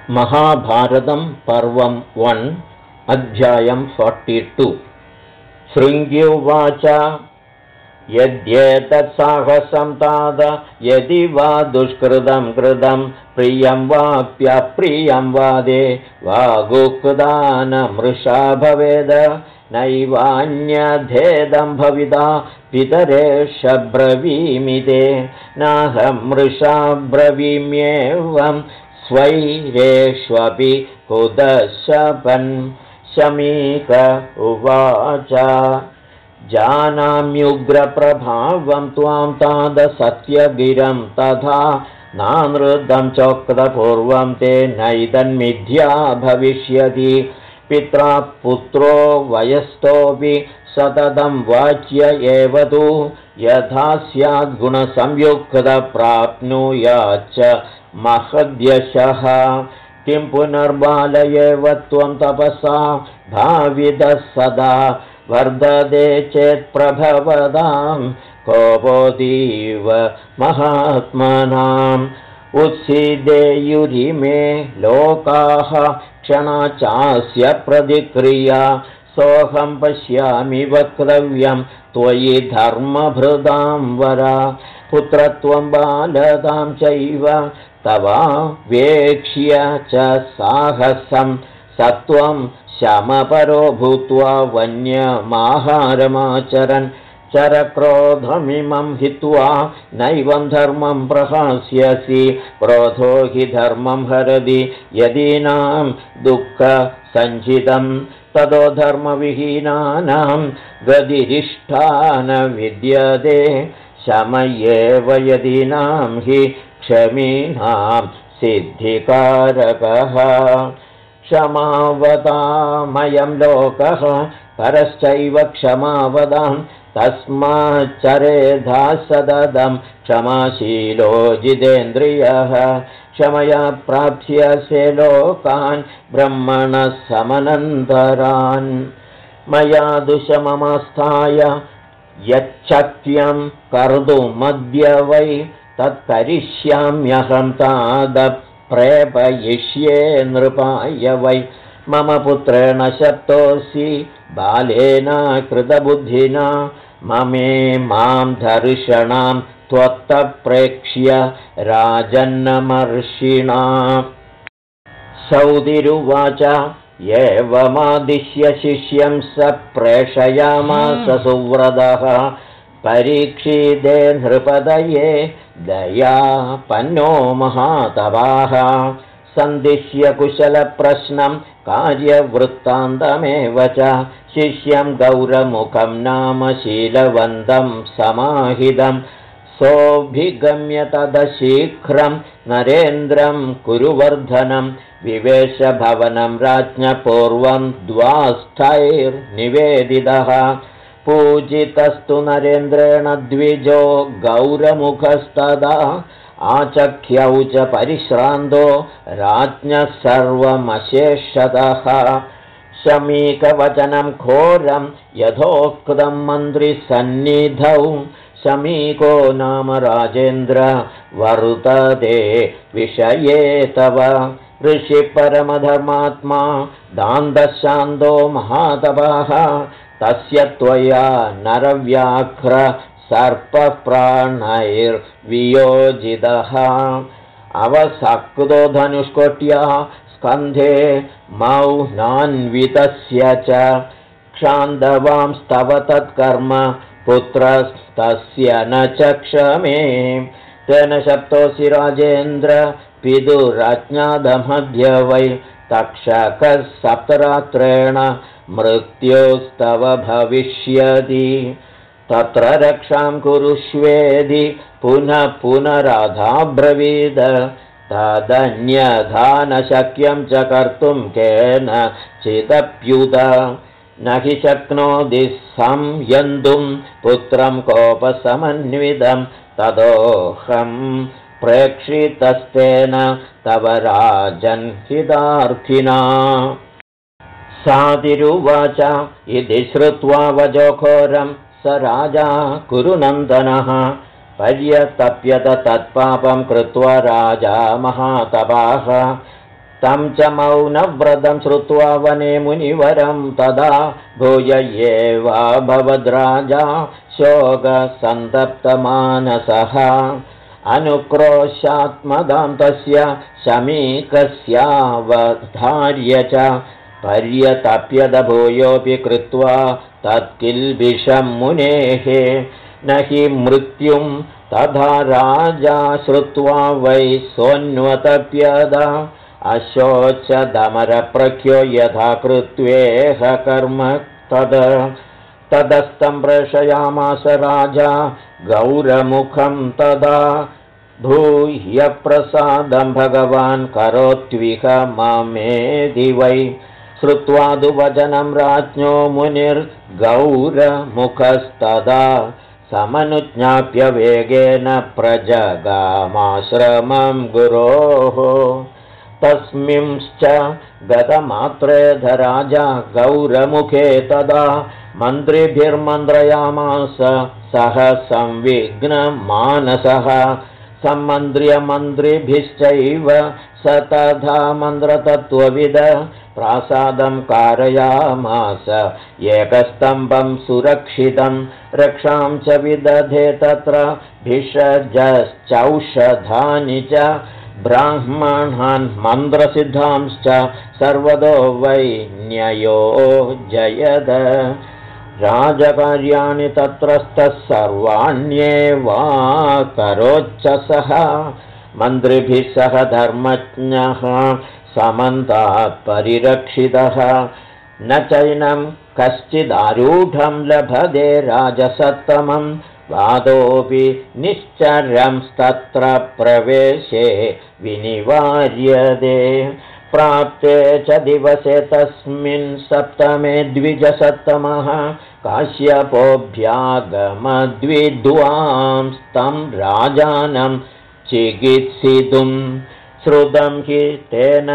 महाभारतं पर्वं 1 अध्यायं 42 शृङ्ग्युवाच यद्येतत्साहसं तात यदि वा दुष्कृतं कृतं प्रियं वाप्यप्रियं वादे वागुक्तानमृषा भवेद नैवान्यधेदं भविता पितरेष ब्रवीमिते नाहं मृषा ब्रवीम्येवं स्वैरेष्वपि कुदशपन् शमीक उवाच जानाम्युग्रप्रभावं त्वां तादसत्यगिरं तथा नानृतं चोक्तपूर्वं ते नैतन्मिथ्या भविष्यति पित्रा पुत्रो वयस्थोऽपि सततं वाच्य एव तु यथा स्याद्गुणसंयुक्तप्राप्नुयाच्च महद्यशः किं पुनर्बाल एव त्वं तपसा भावितः सदा वर्धते चेत्प्रभवतां कोपोऽतीव महात्मनाम् उत्सीदेयुरिमे लोकाः क्षणा चास्य प्रतिक्रिया सोऽहं पश्यामि वक्तव्यं त्वयि धर्मभृतां वरा पुत्रत्वं बालतां चैव तवावेक्ष्य च साहसं सत्वं शमपरो भूत्वा वन्यमाहारमाचरन् चरक्रोधमिमं हित्वा नैवं धर्मं प्रहास्यसि क्रोधो हि धर्मं हरति यदीनां दुःखसञ्चितं ततो धर्मविहीनानां गतिरिष्टा न विद्यते शमयेव यदीनां हि क्षमीनां सिद्धिकारकः क्षमावतामयं लोकः परश्चैव क्षमावदां तस्माच्चरेधा सततं क्षमाशीलो जितेन्द्रियः क्षमया प्राप्स्यसे लोकान् ब्रह्मणः समनन्तरान् मया दुशममस्थाय यच्छक्यं कर्तुमद्य वै तत्करिष्याम्यहं तादप्रेपयिष्ये नृपाय वै मम पुत्रेण शप्तोऽसि बालेन कृतबुद्धिना ममे मां धर्षणां त्वत्तप्रेक्ष्य राजन्नमर्षिणा सौदिरुवाच एवमादिश्य शिष्यं स प्रेषयामास सुव्रतः परीक्षिते नृपतये दयापन्नो महातपाः सन्दिश्य कुशलप्रश्नं कार्यवृत्तान्तमेव च शिष्यं गौरमुखं नाम शीलवन्तं समाहितं सोऽभिगम्य तदशीघ्रं नरेन्द्रं कुरुवर्धनं विवेशभवनं राज्ञपूर्वं द्वास्थैर्निवेदितः पूजितस्तु नरेन्द्रेण द्विजो गौरमुखस्तदा आचख्यौ च परिश्रान्तो राज्ञः सर्वमशेषतः शमीकवचनं घोरं यथोक्तं मन्त्रिसन्निधौ शमीको नाम राजेन्द्र वर्तते विषये तव ऋषिपरमधर्मात्मा दान्तशान्तो महातपः तस्य त्वया नरव्याघ्र सर्पप्राणैर्वियोजितः अवसक्तो धनुष्कोट्या स्कन्धे मौनान्वितस्य च क्षान्दवांस्तव तत्कर्म पुत्रस्तस्य न च क्षमे तेन शप्तोऽसि राजेन्द्र पितुरज्ञातमद्य वै तक्षकः सप्तरात्रेण मृत्योस्तव भविष्यति तत्र रक्षां कुरुष्वेदि पुनः पुनराधाब्रवीद तदन्यथा न शक्यं च कर्तुं केन चिदप्युत न हि शक्नोति संयन्तुं पुत्रं कोपसमन्वितं ततोऽहं प्रेक्षितस्तेन तव राजन् हितार्थिना सातिरुवाच इति श्रुत्वा वजोघोरं स राजा कुरुनन्दनः पर्यतप्यत तत्पापं कृत्वा राजा महातपाः तं च मौनव्रतं श्रुत्वा वने मुनिवरं तदा भूय एवाभवद्राजा शोकसन्तप्तमानसः अनुक्रोशात्मदां तस्य शमीकस्यावधार्य च पर्यतप्यदभूयोऽपि कृत्वा तत्किल्बिषं मुनेः न हि मृत्युं तथा राजा श्रुत्वा वै सोऽन्वतप्यद अशोचदमरप्रख्यो यथा कृत्वेह कर्म तदस्तं प्रेषयामास राजा गौरमुखं तदा भूय प्रसादं भगवान् करोत्विह मामेदि वै श्रुत्वा तु वचनं राज्ञो मुनिर्गौरमुखस्तदा समनुज्ञाप्य वेगेन प्रजगामाश्रमं गुरोः तस्मिंश्च गतमात्रेधराजा गौरमुखे तदा मन्त्रिभिर्मन्त्रयामास सह संविघ्नमानसः सम्मन्त्र्य मन्त्रिभिश्चैव स तथा मन्त्रतत्त्वविद प्रासादं कारयामास एकस्तम्भं सुरक्षितं रक्षां च विदधे तत्र भिषजश्चौषधानि च ब्राह्मणान् मन्त्रसिद्धांश्च सर्वतो वै न्ययो जयद राजकार्याणि तत्रस्थः सर्वाण्येवा करोच्च सः मन्त्रिभिः सह धर्मज्ञः समन्तात् परिरक्षितः न चैनं कश्चिदारूढं लभते राजसत्तमं वादोऽपि निश्चर्यंस्तत्र प्रवेशे विनिवार्यते प्राप्ते च दिवसे तस्मिन् सप्तमे द्विजसत्तमः काश्यपोऽभ्यागमद्विद्वांस्तं राजानं चिकित्सितुं श्रुतं हि तेन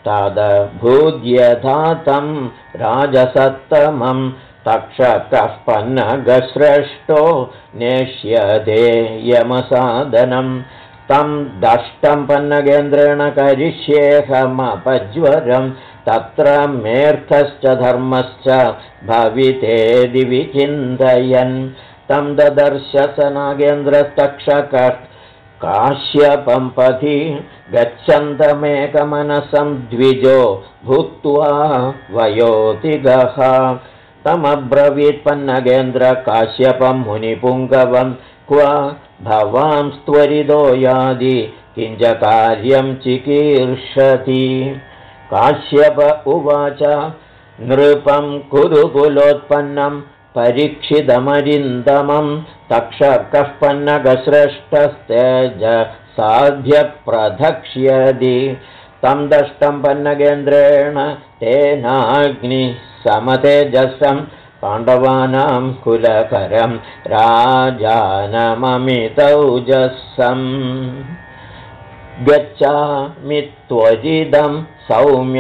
तदभूद्यधातं राजसत्तमं तक्षकः पन्नगश्रेष्ठो नेष्यते यमसादनं तं दष्टं पन्नगेन्द्रेण करिष्येऽहमपज्वरं तत्र मेऽर्थश्च धर्मश्च भवितेदि विचिन्तयन् तं ददर्श स नागेन्द्रस्तक्षकः काश्यपं पथि गच्छन्तमेकमनसं द्विजो भूत्वा वयोतिगः तमब्रवीत् पन्नगेन्द्र काश्यपं मुनिपुङ्गवं क्व भवांस्त्वरितो यादि किञ्च कार्यं चिकीर्षति काश्यप उवाच नृपं कुरुकुलोत्पन्नं परीक्षितमरिन्दमं तक्षकः पन्नगश्रेष्ठस्तेज साध्यप्रधक्ष्यति तं दष्टं पन्नगेन्द्रेण तेनाग्निसमतेजसं पाण्डवानां कुलकरं राजानममितौजसं गच्छामि त्वरिदं सौम्य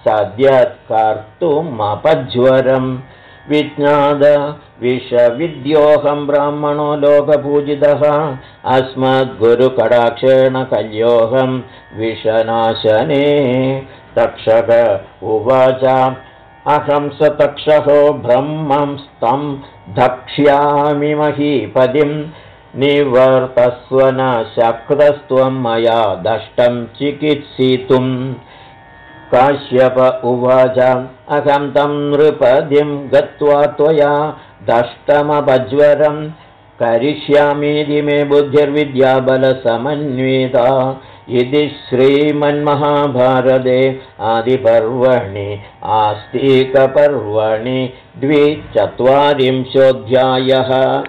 सद्यत्कर्तुमपज्वरं विज्ञाद विषविद्योऽहं ब्राह्मणो लोकपूजितः अस्मद्गुरुकटाक्षेण कल्योऽहं विषनाशने तक्षक उवाच अहं स तक्षको ब्रह्मं स्तं धक्ष्यामि महीपतिं निवर्तस्व न शक्तस्त्वं मया दष्टं चिकित्सितुं काश्यप उवाच अहं तं नृपतिं गत्वा त्वया दष्टमपज्वरं करिष्यामीति मे बुद्धिर्विद्याबलसमन्विता इति श्रीमन्महाभारते आदिपर्वणि आस्तिकपर्वणि 24 अध्यायः।